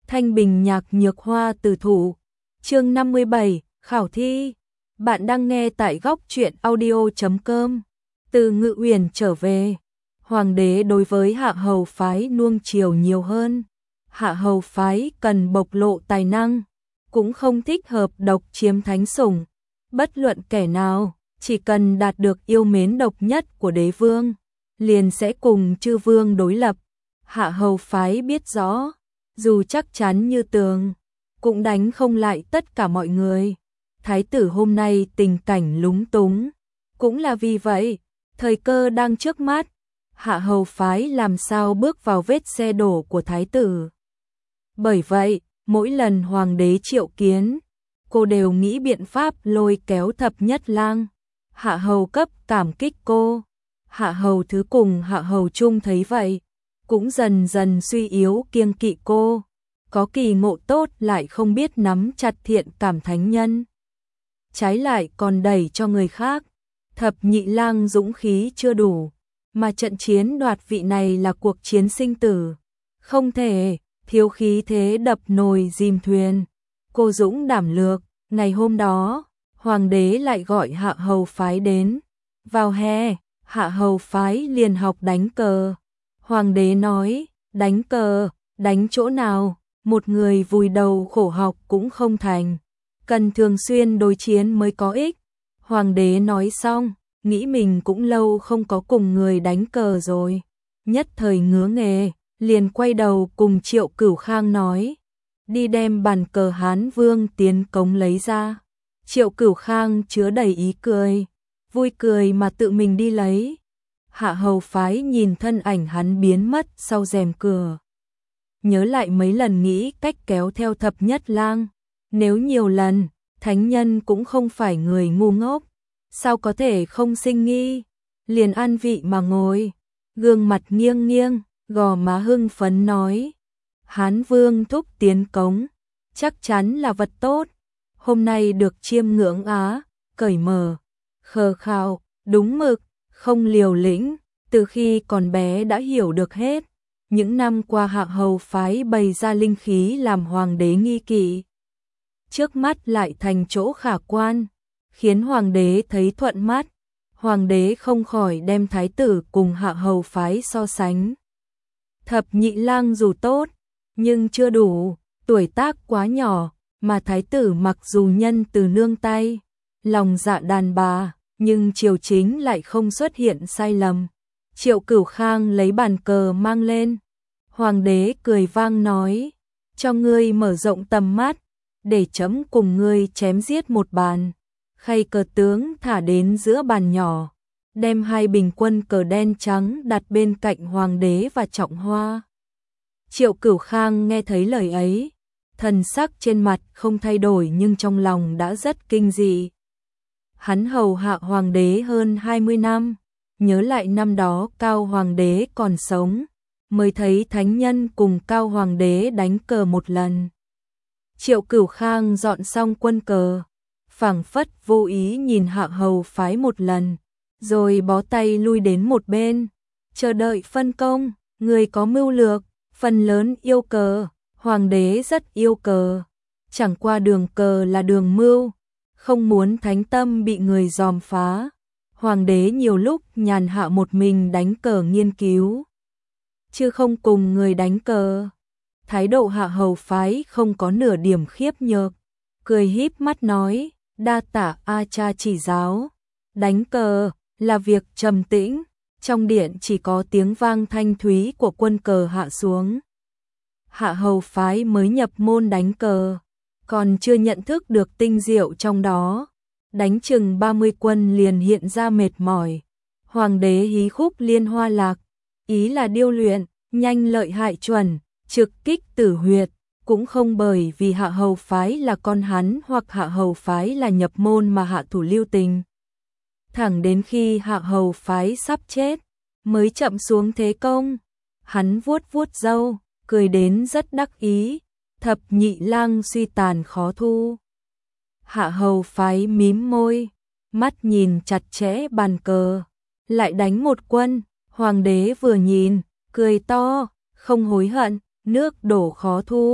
Thanh Bình nhạc nhược hoa từ thủ. Chương 57, khảo thi. Bạn đang nghe tại góc truyện audio.com. Từ Ngự Uyển trở về, hoàng đế đối với Hạ Hầu phái nuông chiều nhiều hơn. Hạ Hầu phái cần bộc lộ tài năng, cũng không thích hợp độc chiếm thánh sủng. Bất luận kẻ nào, chỉ cần đạt được yêu mến độc nhất của đế vương, liền sẽ cùng chư vương đối lập. Hạ Hầu phái biết rõ, dù chắc chắn như tường, cũng đánh không lại tất cả mọi người. Thái tử hôm nay tình cảnh lúng túng, cũng là vì vậy, thời cơ đang trước mắt, Hạ Hầu phái làm sao bước vào vết xe đổ của thái tử. Bởi vậy, mỗi lần hoàng đế triệu kiến, cô đều nghĩ biện pháp lôi kéo Thập Nhất Lang. Hạ Hầu cấp cảm kích cô. Hạ Hầu thứ cùng Hạ Hầu trung thấy vậy, cũng dần dần suy yếu kiêng kỵ cô. Có kỳ ngộ tốt lại không biết nắm chặt thiện cảm thánh nhân, trái lại còn đẩy cho người khác. Thập Nhị Lang dũng khí chưa đủ, mà trận chiến đoạt vị này là cuộc chiến sinh tử, không thể thiếu khí thế đập nồi dìm thuyền. Cô dũng đảm lược. Ngày hôm đó, hoàng đế lại gọi Hạ Hầu phái đến. Vào hè, Hạ Hầu phái liền học đánh cờ. Hoàng đế nói, đánh cờ, đánh chỗ nào, một người vùi đầu khổ học cũng không thành, cần thường xuyên đối chiến mới có ích. Hoàng đế nói xong, nghĩ mình cũng lâu không có cùng người đánh cờ rồi, nhất thời ngứa nghề, liền quay đầu cùng Triệu Cửu Khang nói, đi đem bàn cờ Hán Vương tiến cống lấy ra. Triệu Cửu Khang chứa đầy ý cười, vui cười mà tự mình đi lấy. Hạ Hầu phái nhìn thân ảnh hắn biến mất sau rèm cửa, nhớ lại mấy lần nghĩ cách kéo theo Thập Nhất Lang. Nếu nhiều lần, thánh nhân cũng không phải người ngu ngốc, sao có thể không sinh nghi. Liền an vị mà ngồi, gương mặt nghiêng nghiêng, gò má hưng phấn nói, Hán Vương thúc tiến cống, chắc chắn là vật tốt. Hôm nay được chiêm ngưỡng á, cởi mở, khờ khạo, đúng mực, không liều lĩnh, từ khi còn bé đã hiểu được hết. Những năm qua Hạ Hầu phái bày ra linh khí làm hoàng đế nghi kỵ, trước mắt lại thành chỗ khả quan, khiến hoàng đế thấy thuận mắt. Hoàng đế không khỏi đem thái tử cùng Hạ Hầu phái so sánh. Thập Nhị Lang dù tốt, nhưng chưa đủ, tuổi tác quá nhỏ, mà thái tử mặc dù nhân từ nương tay, lòng dạ đàn bà, nhưng triều chính lại không xuất hiện sai lầm. Triệu Cửu Khang lấy bàn cờ mang lên. Hoàng đế cười vang nói, cho ngươi mở rộng tầm mắt, để chấm cùng ngươi chém giết một bàn. Khay cờ tướng thả đến giữa bàn nhỏ, đem hai bình quân cờ đen trắng đặt bên cạnh hoàng đế và Trọng Hoa. Triệu Cửu Khang nghe thấy lời ấy, thần sắc trên mặt không thay đổi nhưng trong lòng đã rất kinh dị. Hắn hầu hạ hoàng đế hơn 20 năm, nhớ lại năm đó Cao hoàng đế còn sống, mới thấy thánh nhân cùng Cao hoàng đế đánh cờ một lần. Triệu Cửu Khang dọn xong quân cờ, phảng phất vô ý nhìn Hạ Hầu phái một lần, rồi bó tay lui đến một bên, chờ đợi phân công. Người có mưu lược, phần lớn yêu cờ, hoàng đế rất yêu cờ, chẳng qua đường cờ là đường mưu, không muốn thánh tâm bị người giòm phá. Hoàng đế nhiều lúc nhàn hạ một mình đánh cờ nghiên cứu, chứ không cùng người đánh cờ. Thái độ Hạ Hầu phái không có nửa điểm khiếp nhược, cười híp mắt nói, đa tạ A cha chỉ giáo. Đánh cờ là việc trầm tĩnh, trong điện chỉ có tiếng vang thanh thúy của quân cờ hạ xuống. Hạ Hầu phái mới nhập môn đánh cờ, còn chưa nhận thức được tinh diệu trong đó, đánh chừng 30 quân liền hiện ra mệt mỏi. Hoàng đế hí khúc liên hoa lạc, ý là điêu luyện, nhanh lợi hại chuẩn, trực kích tử huyệt, cũng không bởi vì Hạ Hầu phái là con hắn hoặc Hạ Hầu phái là nhập môn mà hạ thủ lưu tình. Thẳng đến khi Hạ Hầu phái sắp chết, mới chậm xuống thế công. Hắn vuốt vuốt râu, cười đến rất đắc ý, Thập Nhị Lang suy tàn khó thu. Hạ Hầu phái mím môi, mắt nhìn chặt chẽ bàn cờ, lại đánh một quân. Hoàng đế vừa nhìn, cười to, không hối hận, nước đổ khó thu,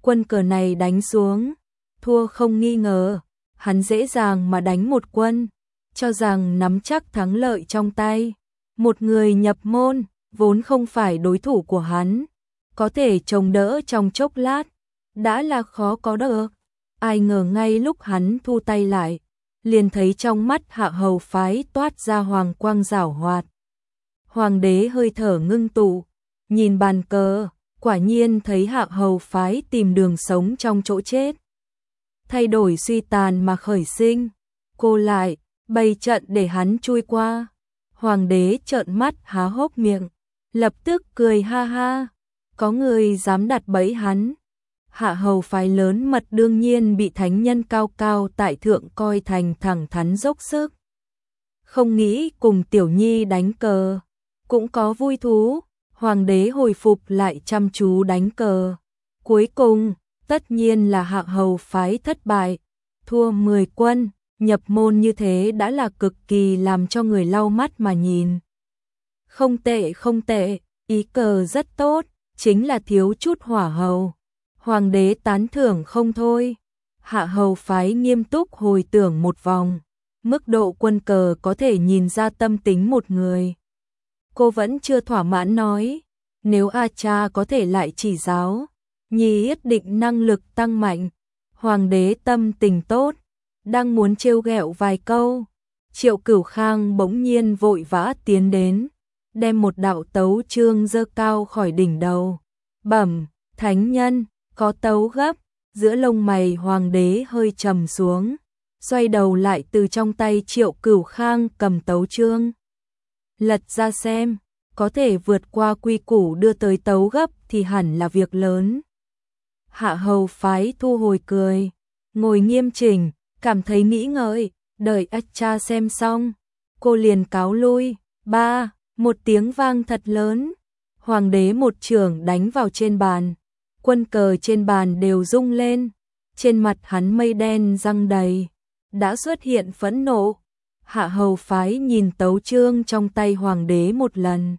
quân cờ này đánh xuống, thua không nghi ngờ, hắn dễ dàng mà đánh một quân, cho rằng nắm chắc thắng lợi trong tay. Một người nhập môn, vốn không phải đối thủ của hắn, có thể chống đỡ trong chốc lát, đã là khó có được. Ai ngờ ngay lúc hắn thu tay lại, liền thấy trong mắt Hạ Hầu phái toát ra hoàng quang giảo hoạt. Hoàng đế hơi thở ngưng tụ, nhìn bàn cờ, quả nhiên thấy Hạ Hầu phái tìm đường sống trong chỗ chết. Thay đổi suy tàn mà khởi sinh, cô lại bày trận để hắn chui qua. Hoàng đế trợn mắt há hốc miệng, lập tức cười ha ha, có người dám đặt bẫy hắn. Hạ Hầu phái lớn mật đương nhiên bị thánh nhân cao cao tại thượng coi thành thẳng thắn dốc sức. Không nghĩ cùng tiểu nhi đánh cờ, cũng có vui thú. Hoàng đế hồi phục lại chăm chú đánh cờ. Cuối cùng, tất nhiên là Hạ Hầu phái thất bại, thua 10 quân, nhập môn như thế đã là cực kỳ làm cho người lau mắt mà nhìn. Không tệ không tệ, ý cờ rất tốt, chính là thiếu chút hỏa hầu. Hoàng đế tán thưởng không thôi. Hạ Hầu phái nghiêm túc hồi tưởng một vòng, mức độ quân cờ có thể nhìn ra tâm tính một người. Cô vẫn chưa thỏa mãn nói, nếu A Cha có thể lại chỉ giáo, nhi nhất định năng lực tăng mạnh. Hoàng đế tâm tình tốt, đang muốn trêu ghẹo vài câu, Triệu Cửu Khang bỗng nhiên vội vã tiến đến, đem một đạo tấu chương giơ cao khỏi đỉnh đầu. Bẩm, thánh nhân, có tấu gấp. Giữa lông mày hoàng đế hơi trầm xuống, xoay đầu lại từ trong tay Triệu Cửu Khang cầm tấu chương. Lật ra xem, có thể vượt qua quy củ đưa tới tấu gấp thì hẳn là việc lớn. Hạ Hầu phái thu hồi cười, ngồi nghiêm chỉnh, cảm thấy nghĩ ngợi, đợi A Cha xem xong, cô liền cáo lui. Một tiếng vang thật lớn, hoàng đế một chưởng đánh vào trên bàn, quân cờ trên bàn đều rung lên, trên mặt hắn mây đen răng đầy, đã xuất hiện phẫn nộ. Hạ Hầu phái nhìn tấu chương trong tay hoàng đế một lần,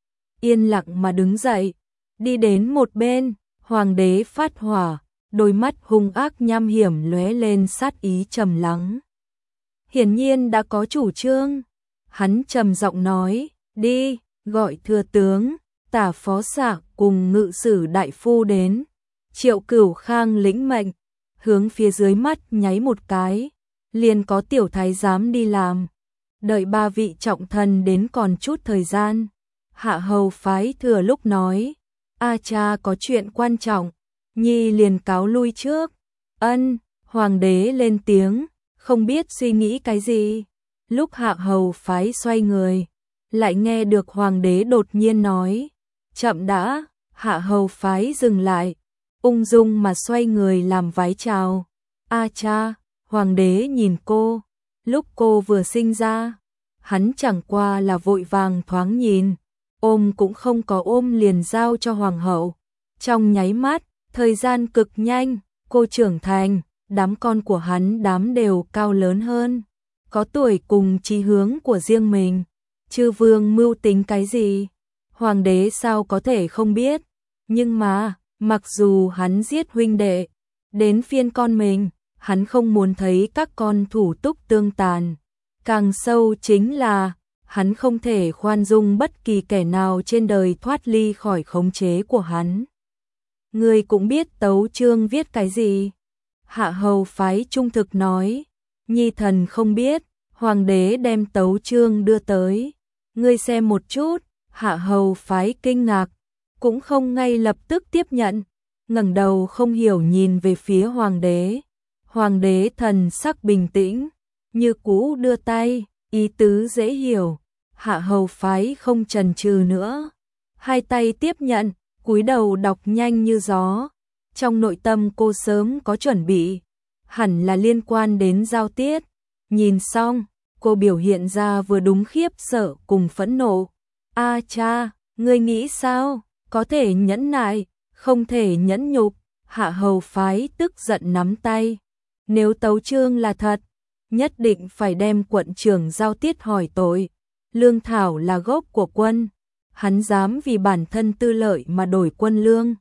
yên lặng mà đứng dậy, đi đến một bên. Hoàng đế phát hỏa, đôi mắt hung ác nham hiểm lóe lên sát ý trầm lắng. Hiển nhiên đã có chủ trương, hắn trầm giọng nói, đi, gọi thừa tướng, tả phó sạ cùng ngự sử đại phu đến. Triệu Cửu Khang lĩnh mệnh, hướng phía dưới mắt nháy một cái, liền có tiểu thái giám đi làm. Đợi 3 vị trọng thần đến còn chút thời gian, Hạ Hầu phái thừa lúc nói, A Cha có chuyện quan trọng, nhi liền cáo lui trước. Ân, hoàng đế lên tiếng, không biết suy nghĩ cái gì. Lúc Hạ Hầu phái xoay người, lại nghe được hoàng đế đột nhiên nói, chậm đã. Hạ Hầu phái dừng lại, ung dung mà xoay người làm vái chào. A Cha. Hoàng đế nhìn cô, lúc cô vừa sinh ra, hắn chẳng qua là vội vàng thoáng nhìn, ôm cũng không có ôm liền giao cho hoàng hậu. Trong nháy mắt, thời gian cực nhanh, cô trưởng thành, đám con của hắn đám đều cao lớn hơn, có tuổi cùng chí hướng của riêng mình. Chư vương mưu tính cái gì? Hoàng đế sao có thể không biết? Nhưng mà, mặc dù hắn giết huynh đệ, đến phiên con mình, hắn không muốn thấy các con thủ túc tương tàn. Càng sâu chính là, hắn không thể khoan dung bất kỳ kẻ nào trên đời thoát ly khỏi khống chế của hắn. Người cũng biết tấu chương viết cái gì? Hạ Hầu phái trung thực nói, nhi thần không biết. Hoàng đế đem tấu chương đưa tới, ngươi xem một chút. Hạ Hầu phái kinh ngạc, cũng không ngay lập tức tiếp nhận, ngẩng đầu không hiểu nhìn về phía hoàng đế. Hoàng đế thần sắc bình tĩnh, như cũ đưa tay, ý tứ dễ hiểu. Hạ Hầu phái không chần chừ nữa, hai tay tiếp nhận, cúi đầu đọc nhanh như gió. Trong nội tâm cô sớm có chuẩn bị, hẳn là liên quan đến giao tiết. Nhìn xong, cô biểu hiện ra vừa đúng khiếp sợ cùng phẫn nộ. A Cha, ngươi nghĩ sao? Có thể nhẫn nại, không thể nhẫn nhục. Hạ Hầu phái tức giận nắm tay. Nếu tấu chương là thật, nhất định phải đem quận trưởng giao tiết hỏi tội. Lương thảo là gốc của quân, hắn dám vì bản thân tư lợi mà đổi quân lương.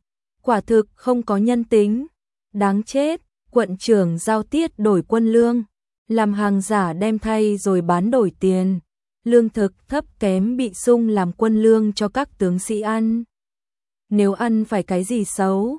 quả thực không có nhân tính. Đáng chết, quận trưởng Giao Tiết đổi quân lương, làm hàng giả đem thay rồi bán đổi tiền. Lương thực thấp kém bị sung làm quân lương cho các tướng sĩ ăn. Nếu ăn phải cái gì xấu,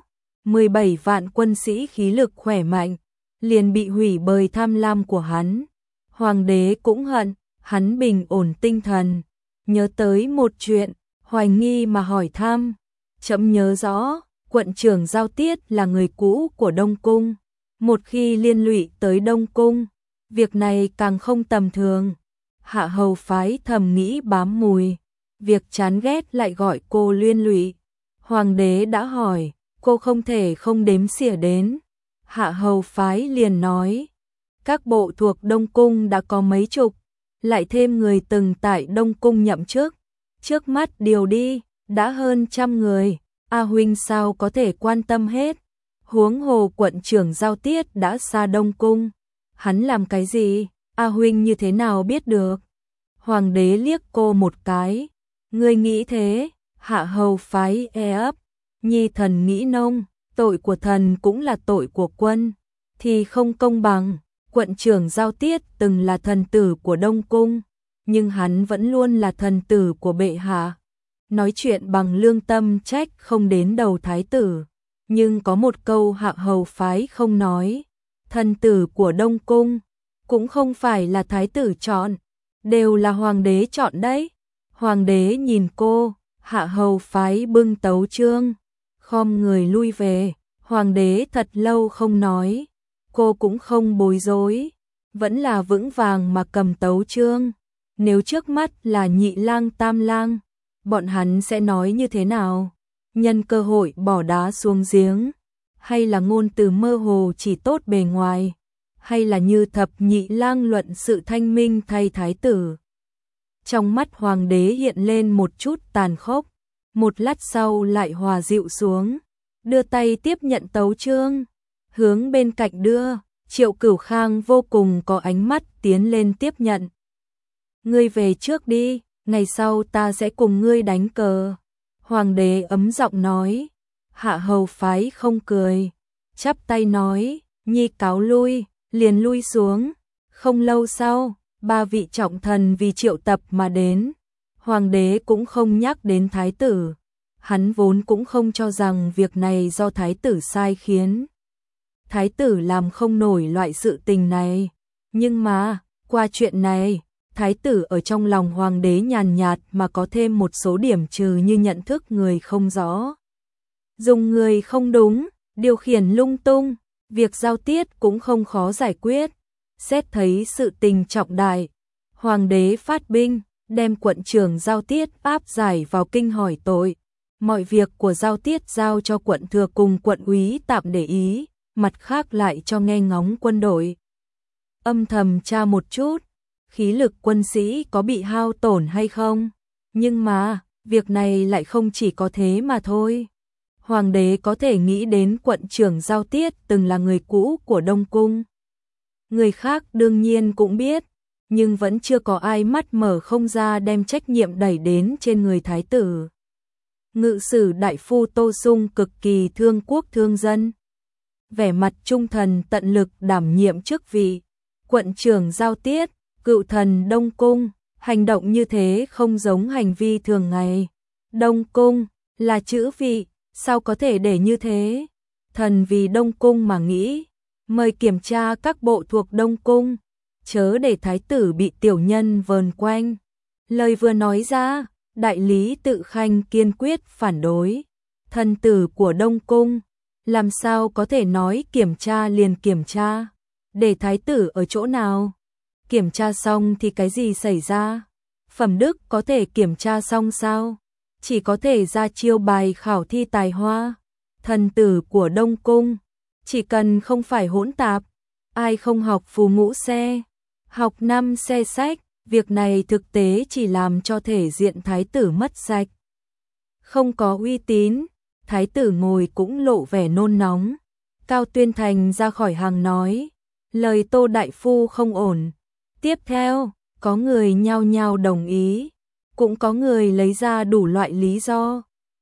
17 vạn quân sĩ khí lực khỏe mạnh, liền bị hủy bởi tham lam của hắn. Hoàng đế cũng hận, hắn bình ổn tinh thần, nhớ tới một chuyện, hoài nghi mà hỏi thăm. Trẫm nhớ rõ, quận trưởng Giao Tiết là người cũ của Đông Cung. Một khi liên lụy tới Đông Cung, việc này càng không tầm thường. Hạ hầu phái thầm nghĩ bám mùi, việc chán ghét lại gọi cô liên lụy. Hoàng đế đã hỏi, cô không thể không đếm xỉa đến. Hạ hầu phái liền nói, các bộ thuộc Đông Cung đã có mấy chục, lại thêm người từng tại Đông Cung nhậm chức. Trước mắt điều đi, đã hơn 100 người, A huynh sao có thể quan tâm hết. Huống hồ quận trưởng Giao Tiết đã xa Đông Cung, hắn làm cái gì, A huynh như thế nào biết được. Hoàng đế liếc cô một cái, ngươi nghĩ thế. Hạ hầu phái ấp, nhi thần nghĩ nông, tội của thần cũng là tội của quân, thì không công bằng. Quận trưởng Giao Tiết từng là thần tử của Đông Cung, nhưng hắn vẫn luôn là thần tử của bệ hạ. Nói chuyện bằng lương tâm trách không đến đầu thái tử, nhưng có một câu hạ hầu phái không nói. Thần tử của Đông Cung cũng không phải là thái tử chọn, đều là hoàng đế chọn đấy. Hoàng đế nhìn cô, hạ hầu phái bưng tấu chương, khom người lui về. Hoàng đế thật lâu không nói, cô cũng không bối rối, vẫn là vững vàng mà cầm tấu chương. Nếu trước mắt là nhị lang tam lang, bọn hắn sẽ nói như thế nào? Nhân cơ hội bỏ đá xuống giếng, hay là ngôn từ mơ hồ chỉ tốt bề ngoài, hay là như thập nhị lang luận sự thanh minh thay thái tử? Trong mắt hoàng đế hiện lên một chút tàn khốc, một lát sau lại hòa dịu xuống, đưa tay tiếp nhận tấu chương, hướng bên cạnh đưa. Triệu Cửu Khang vô cùng có ánh mắt tiến lên tiếp nhận. Ngươi về trước đi, ngày sau ta sẽ cùng ngươi đánh cờ. Hoàng đế ấm giọng nói. Hạ hầu phái không cười, chắp tay nói, nhi cáo lui, liền lui xuống. Không lâu sau, 3 vị trọng thần vì triệu tập mà đến. Hoàng đế cũng không nhắc đến thái tử, hắn vốn cũng không cho rằng việc này do thái tử sai khiến. Thái tử làm không nổi loại sự tình này, nhưng mà, qua chuyện này, thái tử ở trong lòng hoàng đế nhàn nhạt mà có thêm một số điểm trừ như nhận thức người không rõ, dùng người không đúng, điều khiển lung tung, việc Giao Tiết cũng không khó giải quyết. Xét thấy sự tình trọng đại, hoàng đế phát binh, đem quận trưởng Giao Tiết áp giải vào kinh hỏi tội. Mọi việc của Giao Tiết giao cho quận thừa cùng quận úy tạm để ý, mặt khác lại cho nghe ngóng quân đội. Âm thầm tra một chút, khí lực quân sĩ có bị hao tổn hay không, nhưng mà, việc này lại không chỉ có thế mà thôi. Hoàng đế có thể nghĩ đến quận trưởng Giao Tiết từng là người cũ của Đông Cung. Người khác đương nhiên cũng biết, nhưng vẫn chưa có ai mắt mở không ra đem trách nhiệm đẩy đến trên người thái tử. Ngự sử đại phu Tô Sung cực kỳ thương quốc thương dân, vẻ mặt trung thần tận lực đảm nhiệm chức vị quận trưởng Giao Tiết, cựu thần Đông Cung. Hành động như thế không giống hành vi thường ngày. Đông Cung là chữ vị, sao có thể để như thế? Thần vì Đông Cung mà nghĩ, mời kiểm tra các bộ thuộc Đông Cung, chớ để thái tử bị tiểu nhân vờn quanh. Lời vừa nói ra, đại lý Tự Khanh kiên quyết phản đối. Thần tử của Đông Cung, làm sao có thể nói kiểm tra liền kiểm tra? Để thái tử ở chỗ nào? Kiểm tra xong thì cái gì xảy ra? Phẩm đức có thể kiểm tra xong sao? Chỉ có thể ra chiêu bài khảo thi tài hoa. Thần tử của Đông Cung, chỉ cần không phải hỗn tạp, ai không học phù ngũ xe, học 5 xe sách, việc này thực tế chỉ làm cho thể diện thái tử mất sạch. Không có uy tín, thái tử ngồi cũng lộ vẻ nôn nóng. Cao Tuyên Thành ra khỏi hàng nói, lời Tô đại phu không ổn. Tiếp theo, có người nhao nhao đồng ý, cũng có người lấy ra đủ loại lý do.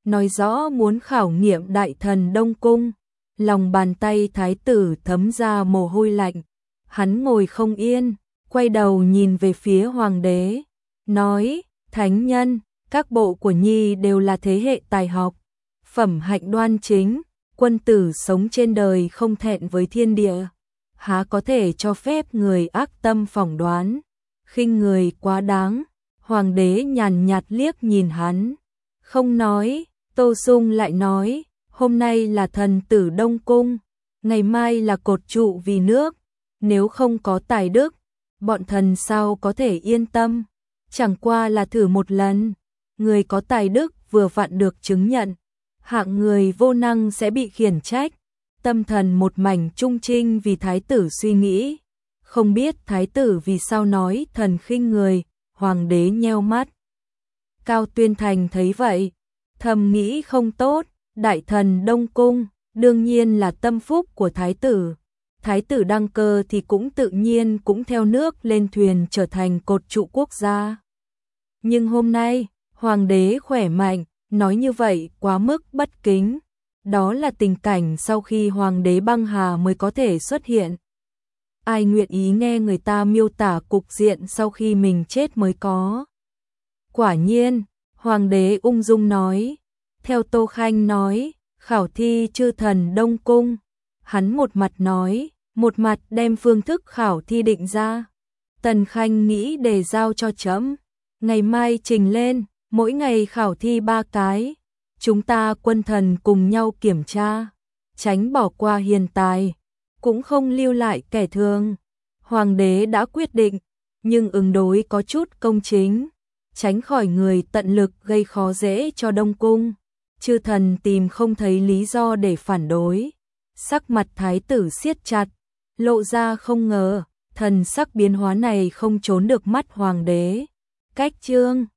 nói rõ muốn khảo nghiệm đại thần Đông Cung. Lòng bàn tay thái tử thấm ra mồ hôi lạnh, hắn ngồi không yên, quay đầu nhìn về phía hoàng đế, nói, thánh nhân, các bộ của Nhi đều là thế hệ tài học, phẩm hạnh đoan chính, quân tử sống trên đời không thẹn với thiên địa, há có thể cho phép người ác tâm phỏng đoán, khinh người quá đáng. Hoàng đế nhàn nhạt liếc nhìn hắn, không nói. Tô Sung lại nói, hôm nay là thần tử Đông Cung, ngày mai là cột trụ vì nước, nếu không có tài đức, bọn thần sao có thể yên tâm, chẳng qua là thử một lần, người có tài đức vừa vặn được chứng nhận, hạng người vô năng sẽ bị khiển trách. Tâm thần một mảnh trung trinh vì thái tử suy nghĩ, không biết thái tử vì sao nói thần khinh người. Hoàng đế nheo mắt. Cao Tuyên Thành thấy vậy, thầm nghĩ không tốt, đại thần Đông Cung, đương nhiên là tâm phúc của thái tử. Thái tử đăng cơ thì cũng tự nhiên cũng theo nước lên thuyền trở thành cột trụ quốc gia. Nhưng hôm nay, hoàng đế khỏe mạnh, nói như vậy quá mức bất kính. Đó là tình cảnh sau khi hoàng đế băng hà mới có thể xuất hiện. Ai nguyện ý nghe người ta miêu tả cục diện sau khi mình chết mới có. Quả nhiên, hoàng đế ung dung nói, theo Tô Khanh nói, khảo thi chư thần Đông Cung. Hắn một mặt nói, một mặt đem phương thức khảo thi định ra. Tần Khanh nghĩ để giao cho trẫm, ngày mai trình lên, mỗi ngày khảo thi 3 cái. Chúng ta quân thần cùng nhau kiểm tra, tránh bỏ qua hiền tài, cũng không lưu lại kẻ thường. Hoàng đế đã quyết định, nhưng ứng đối có chút công chính, tránh khỏi người tận lực gây khó dễ cho Đông Cung. Chư thần tìm không thấy lý do để phản đối. Sắc mặt thái tử siết chặt, lộ ra không ngờ, thần sắc biến hóa này không trốn được mắt hoàng đế. Cách chương